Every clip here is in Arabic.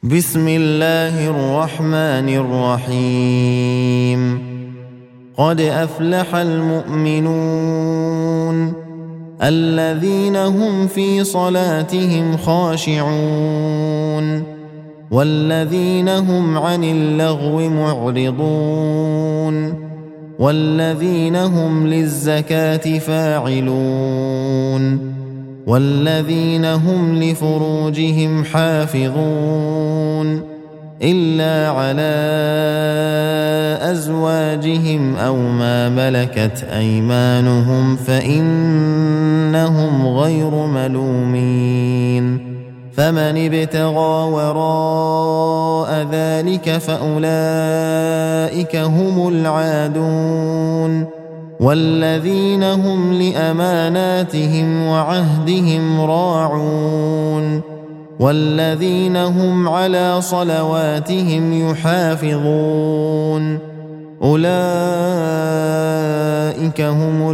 بسم الله الرحمن الرحيم. قد أفلح المؤمنون الذين هم في صلاتهم خاشعون والذين هم عن اللغو معرضون والذين هم للزكاة فاعلون والذين هم لفروجهم حافظون إلا على أزواجهم أو ما ملكت أيمانهم فإنهم غير ملومين. فمن ابتغى وراء ذلك فأولئك هم العادون والذين هم لأماناتهم وعهدهم راعون والذين هم على صلواتهم يحافظون أولئك هم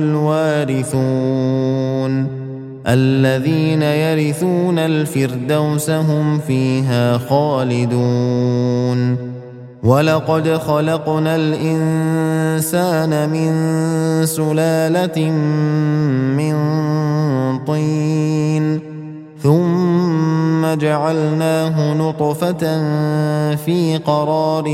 الوارثون الذين يرثون الفردوس هم فيها خالدون. ولقد خلقنا الإنسان من سلالة من طين ثم جعلناه نطفة في قرار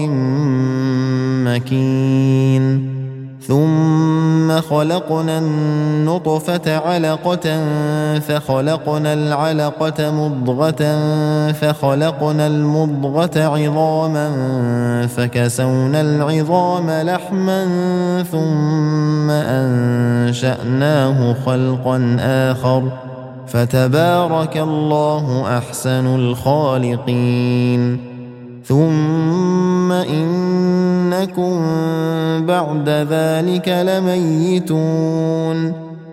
مكين ثم خلقنا النطفة علقة فخلقنا العلقة مضغة فخلقنا المضغة عظاما فكسونا العظام لحما ثم أنشأناه خلقا آخر فتبارك الله أحسن الخالقين. ثم إنكم بعد ذلك لميتون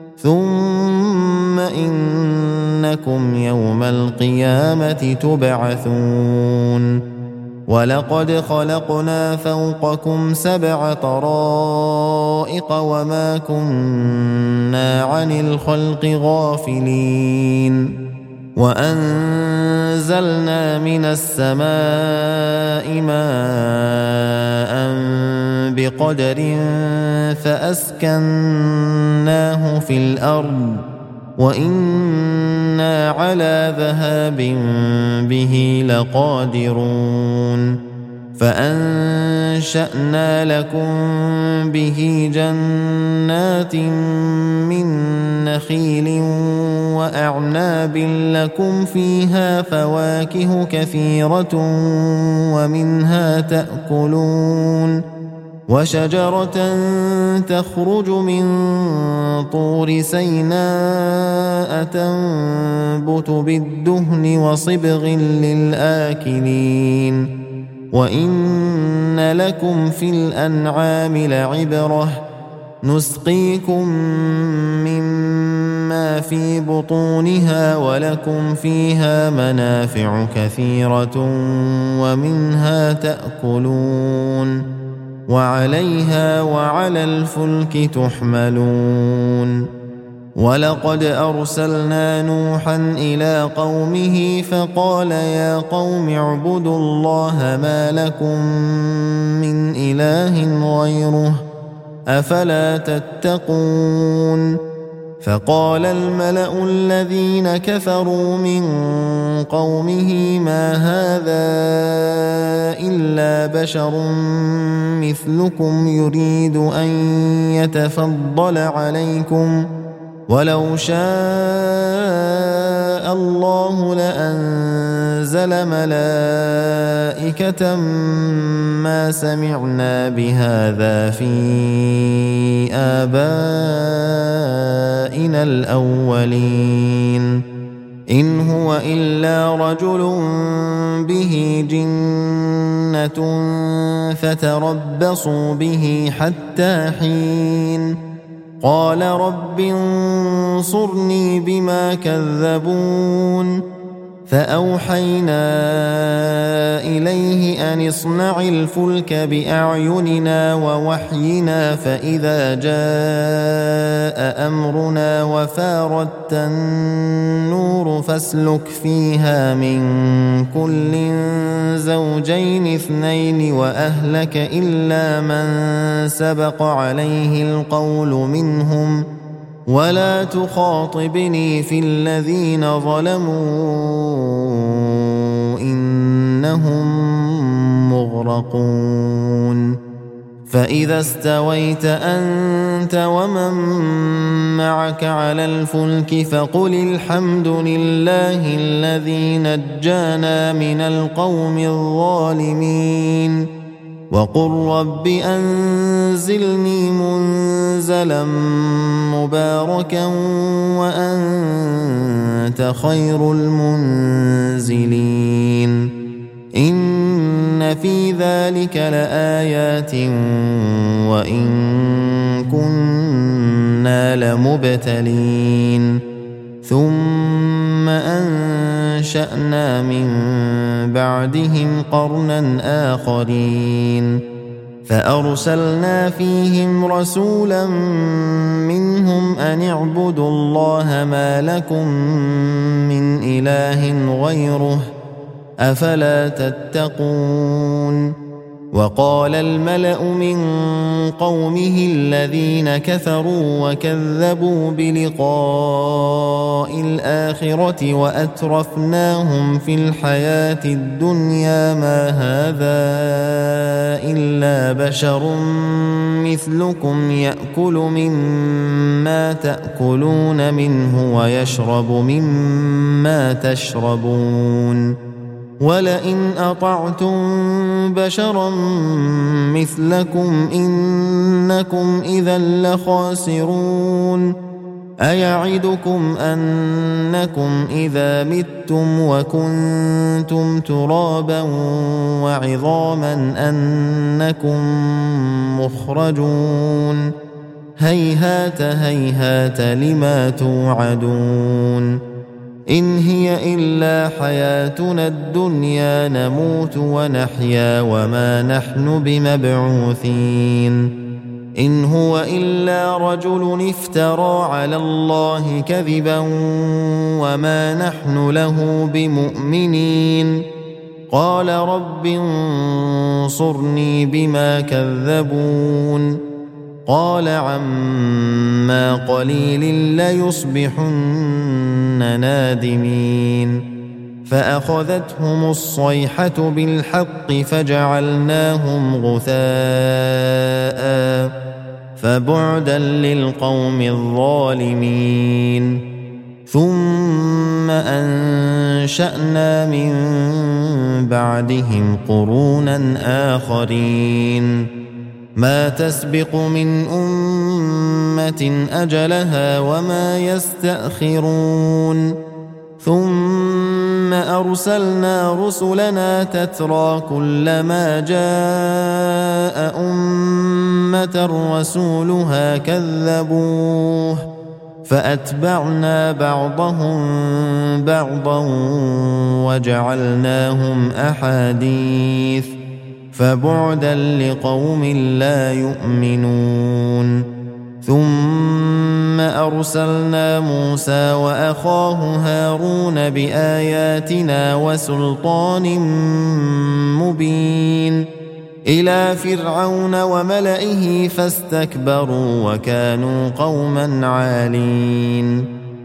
ثم إنكم يوم القيامة تبعثون. ولقد خلقنا فوقكم 7 طرائق وما كنا عن الخلق غافلين وأنزلنا من السماء ماء بقدر فأسكناه في الأرض وإنا على ذهاب به لقادرون. فأنشأنا لكم به جنات من نخيل وأعناب لكم فيها فواكه كثيرة ومنها تأكلون وشجرة تخرج من طور سيناء تنبت بالدهن وصبغ للآكلين. وإن لكم في الأنعام لعبرة نسقيكم مما في بطونها ولكم فيها منافع كثيرة ومنها تأكلون وعليها وعلى الفلك تحملون. ولقد أرسلنا نوحا إلى قومه فقال يا قوم اعبدوا الله ما لكم من إله غيره أفلا تتقون. فقال الملأ الذين كفروا من قومه ما هذا إلا بشر مثلكم يريد أن يتفضل عليكم ولو شاء الله لأنزل ملائكة ما سمعنا بهذا في آبائنا الأولين إن هو إلا رجل به جنة فتربصوا به حتى حين. قال رب انصرني بما كذبون. فأوحينا إليه أن اصنع الفلك بأعيننا ووحينا فإذا جاء أمرنا وفاردت النور فاسلك فيها من كل الزوجين اثنين وأهلك إلا من سبق عليه القول منهم ولا تخاطبني في الذين ظلموا إنهم مغرقون فإذا استويت أنت ومن معك على الفلك فقل الحمد لله الذي نجانا من القوم الظالمين وقل رب أنزلني منزلا مباركا وأنت خير المنزلين إن في ذلك لآيات وإن كنا لمبتلين ثم أنشأنا من بعدهم قرنا آخرين فأرسلنا فيهم رسولا منهم أن اعبدوا الله ما لكم من إله غيره أفلا تتقون وقال الملأ من قومه الذين كفروا وكذبوا بلقاء الآخرة وأترفناهم في الحياة الدنيا ما هذا إلا بشر مثلكم يأكل مما تأكلون منه ويشرب مما تشربون ولئن أطعتم بشرا مثلكم إنكم إذا لخاسرون أيعدكم أنكم إذا متم وكنتم ترابا وعظاما أنكم مخرجون هيهات هيهات لما توعدون إن هي إلا حياتنا الدنيا نموت ونحيا وما نحن بمبعوثين إن هو إلا رجل افترى على الله كذبا وما نحن له بمؤمنين قال رب انصرني بما كذبون قال عما قليل ليصبحن نادمين فأخذتهم الصيحة بالحق فجعلناهم غثاء فبعدا للقوم الظالمين ثم أنشأنا من بعدهم قرونا آخرين ما تسبق من أمة أجلها وما يستأخرون ثم أرسلنا رسلنا تترى كلما جاء أمة رسولها كذبوه فأتبعنا بعضهم بعضا وجعلناهم أحاديث فبعدا لقوم لا يؤمنون ثم أرسلنا موسى وأخاه هارون بآياتنا وسلطان مبين إلى فرعون وملئه فاستكبروا وكانوا قوما عالين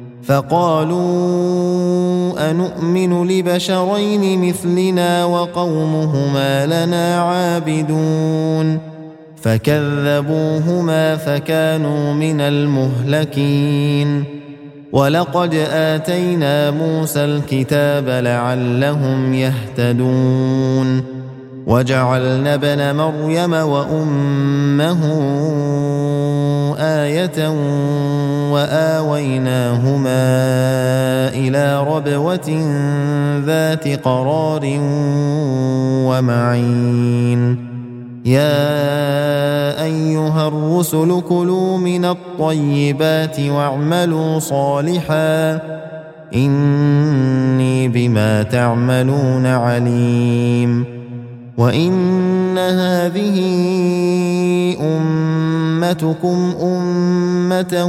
فقالوا أنؤمن لبشرين مثلنا وقومهما لنا عابدون فكذبوهما فكانوا من المهلكين ولقد آتينا موسى الكتاب لعلهم يهتدون وجعلنا ابن مريم وأمه آية وآويناهما إلى ربوة ذات قرار ومعين يا أيها الرسل كلوا من الطيبات واعملوا صالحا إني بما تعملون عليم وإن هذه أمتكم أمة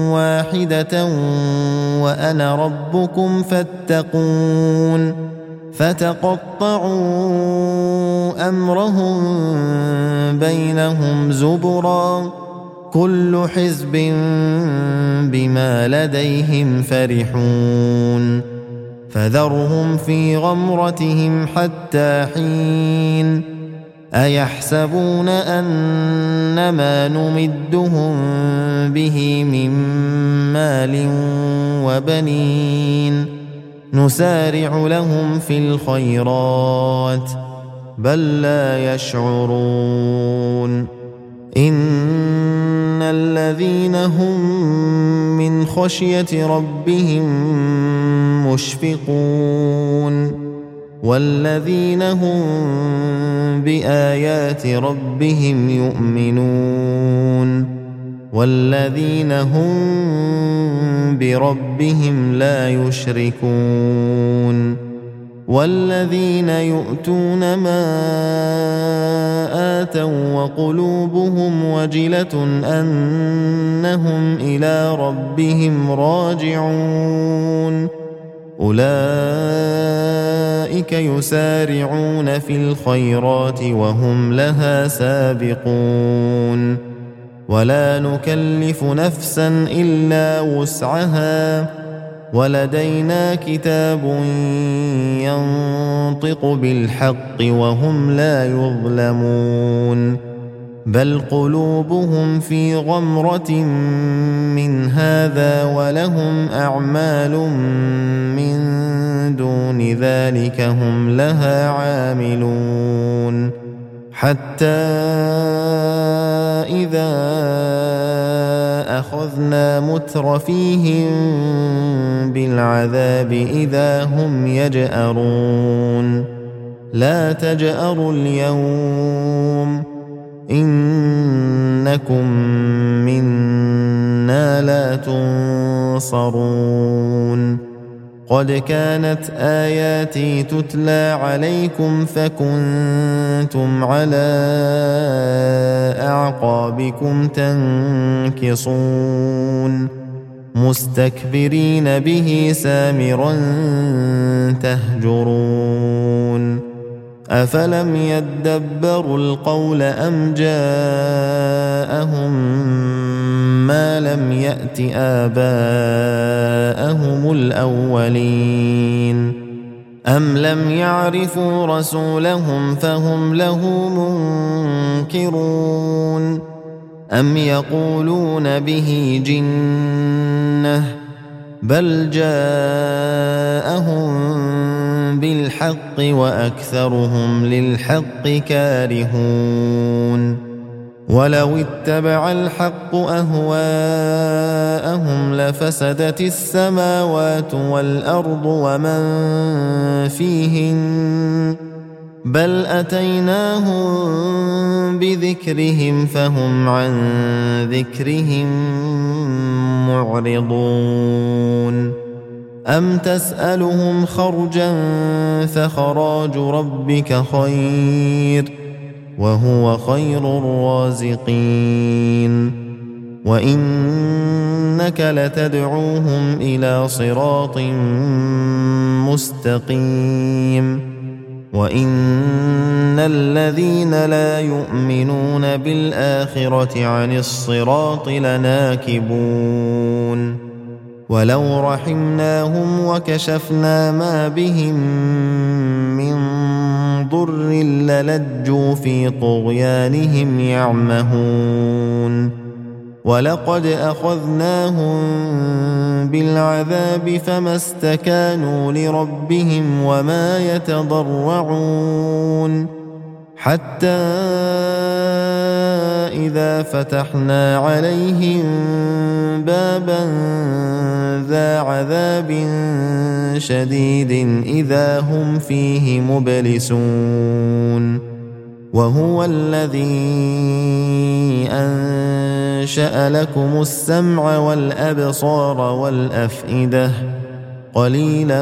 واحدة وأنا ربكم فاتقون فتقطعوا أمرهم بينهم زبرا كل حزب بما لديهم فرحون فذرهم في غمرتهم حتى حين أيحسبون أن ما نمدهم به من مال وبنين نسارع لهم في الخيرات بل لا يشعرون إن الذين هم من خشية ربهم مشفقون والذين هم بآيات ربهم يؤمنون والذين هم بربهم لا يشركون والذين يؤتون ما آتوا وقلوبهم وجلة أنهم إلى ربهم راجعون أولئك يسارعون في الخيرات وهم لها سابقون ولا نكلف نفسا إلا وسعها ولدينا كتاب ينطق بالحق وهم لا يظلمون بل قلوبهم في غمرة من هذا ولهم أعمال من دون ذلك هم لها عاملون حتى إذا أخذنا مترفيهم بالعذاب إذا هم يجأرون لا تجأروا اليوم إنكم منا لا تنصرون قد كانت آياتي تتلى عليكم فكنتم على أعقابكم تنكصون مستكبرين به سامرا تهجرون أفلم يدبروا القول أم جاءهم ما لم يأت آباءهم الأولين أم لم يعرفوا رسولهم فهم له منكرون أم يقولون به جنة بل جاءهم بالحق وأكثرهم للحق كارهون ولو اتبع الحق أهواءهم لفسدت السماوات والأرض ومن فيهن بل أتيناهم بذكرهم فهم عن ذكرهم معرضون أم تسألهم خرجا فخراج ربك خير وهو خير الرازقين وإنك لتدعوهم إلى صراط مستقيم وإن الذين لا يؤمنون بالآخرة عن الصراط لناكبون ولو رحمناهم وكشفنا ما بهم من ضر للجوا في طغيانهم يعمهون ولقد أخذناهم بالعذاب فما استكانوا لربهم وما يتضرعون حتى إذا فتحنا عليهم بابا ذا عذاب شديد إذا هم فيه مبلسون وهو الذي أنشأ لكم السمع والأبصار والأفئدة قليلا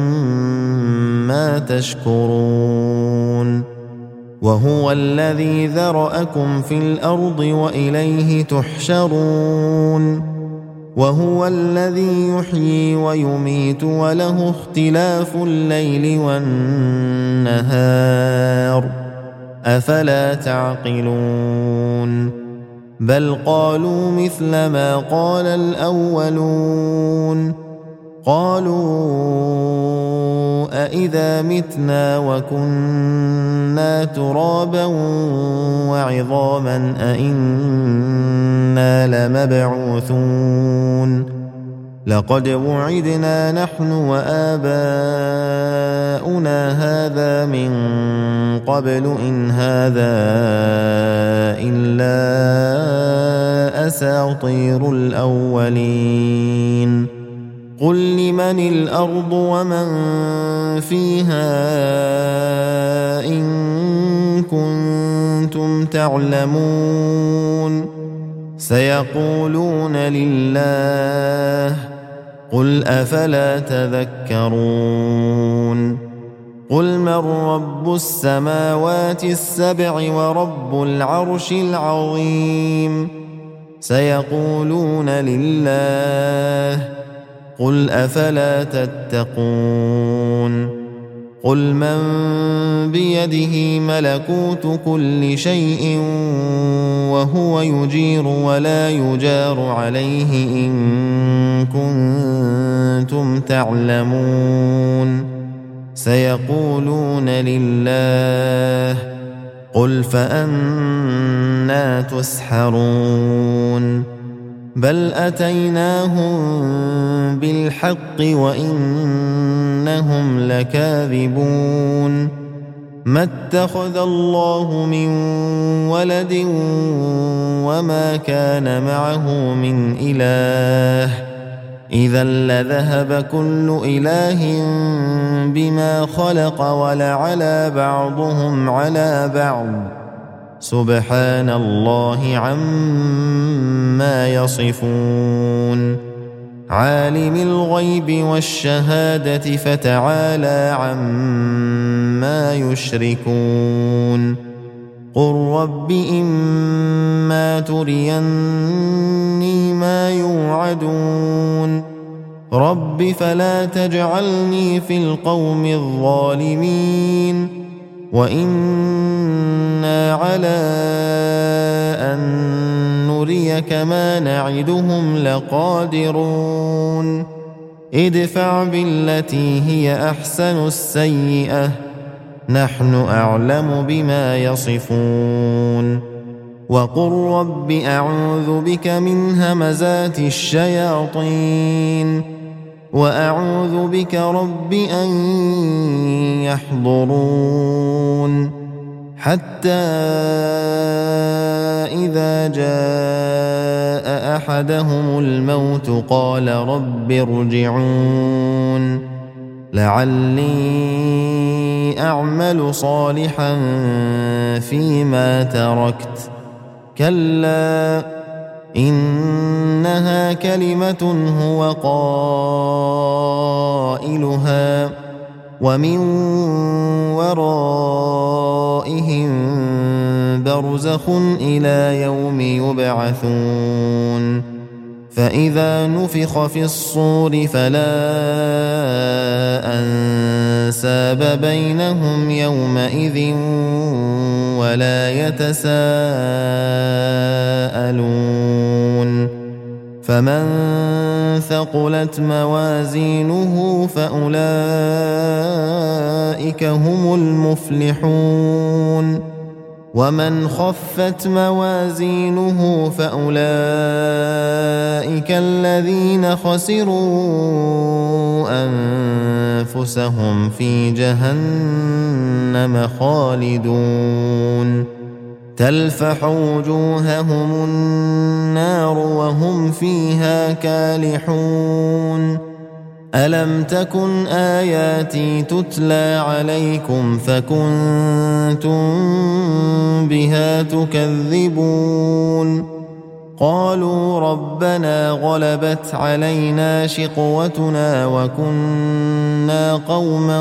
ما تشكرون وهو الذي ذرأكم في الأرض وإليه تحشرون وهو الذي يحيي ويميت وله اختلاف الليل والنهار أفلا تعقلون بل قالوا مثل ما قال الأولون قالوا أإذا متنا وكنا ترابا وعظاما أإنا لمبعوثون لقد وعدنا نحن وآباؤنا هذا من قبل إن هذا إلا أساطير الأولين قل لمن الأرض ومن فيها إن كنتم تعلمون سيقولون لله قل أفلا تذكرون قل من رب السماوات السبع ورب العرش العظيم سيقولون لله قل أفلا تتقون قل من بيده ملكوت كل شيء وهو يجير ولا يجار عليه إن كنتم تعلمون سيقولون لله قل فأنى تسحرون بل أتيناهم بالحق وإنهم لكاذبون ما اتخذ الله من ولد وما كان معه من إله إذا لذهب كل إله بما خلق ولعلى بعضهم على بعض سبحان الله عما يصفون عالم الغيب والشهادة فتعالى عما يشركون قل رب إما تريني ما يوعدون رب فلا تجعلني في القوم الظالمين وإنا على أن نريك ما نعدهم لقادرون ادفع بالتي هي أحسن السيئة نحن أعلم بما يصفون وقل رب أعوذ بك من همزات الشياطين وأعوذ بك رب أن يحضرون حتى إذا جاء أحدهم الموت قال رب ارجعون لعلي أعمل صالحا فيما تركت كلا إنها كلمة هو قائلها ومن ورائهم برزخ إلى يوم يبعثون فإذا نفخ في الصور فلا أنساب بينهم يومئذ ولا يتساءلون فمن ثقلت موازينه فأولئك هم المفلحون ومن خفت موازينه فأولئك الذين خسروا أنفسهم في جهنم خالدون تلفح وجوههم النار وهم فيها كالحون ألم تكن آياتي تتلى عليكم فكنتم بها تكذبون قالوا ربنا غلبت علينا شقوتنا وكنا قوما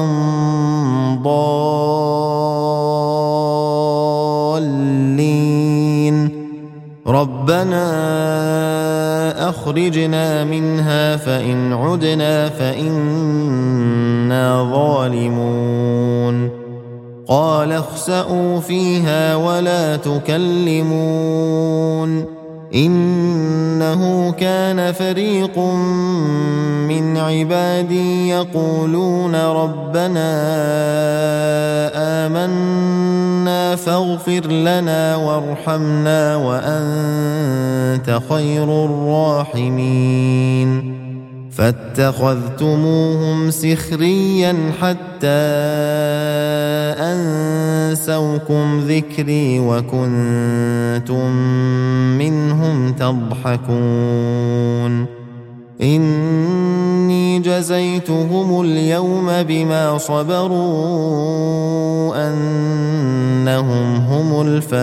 ضالين ربنا أخرجنا منها فإن عدنا فإنا ظالمون قال اخسئوا فيها ولا تكلمون إنه كان فريق من عبادي يقولون ربنا آمنا فاغفر لنا وارحمنا وأنت خير الراحمين فاتخذتموهم سخريا حتى أنسوكم ذكري وكنتم منهم تضحكون إني جزيتهم اليوم بما صبروا أنهم هم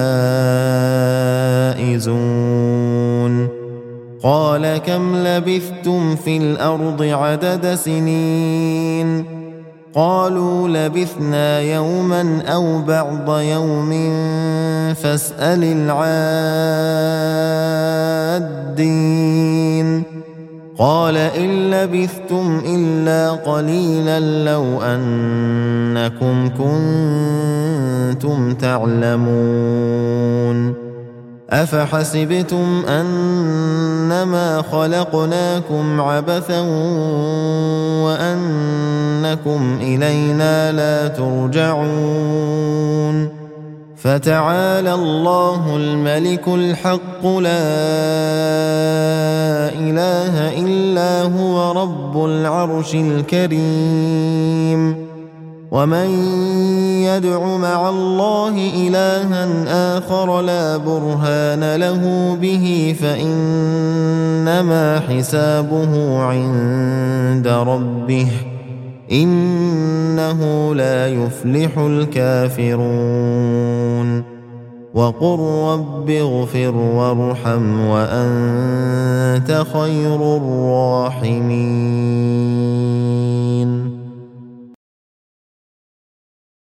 الفائزون قال كم لبثتم في الأرض عدد سنين قالوا لبثنا يوما أو بعض يوم فاسأل العادين قال إن لبثتم إلا قليلا لو أنكم كنتم تعلمون أفحسبتم أنما خلقناكم عبثا وأنكم إلينا لا ترجعون فتعالى الله الملك الحق لا إله إلا هو رب العرش الكريم ومن يدع مع الله إلها آخر لا برهان له به فإنما حسابه عند ربه إنه لا يفلح الكافرون وقل رب اغفر وارحم وأنت خير الراحمين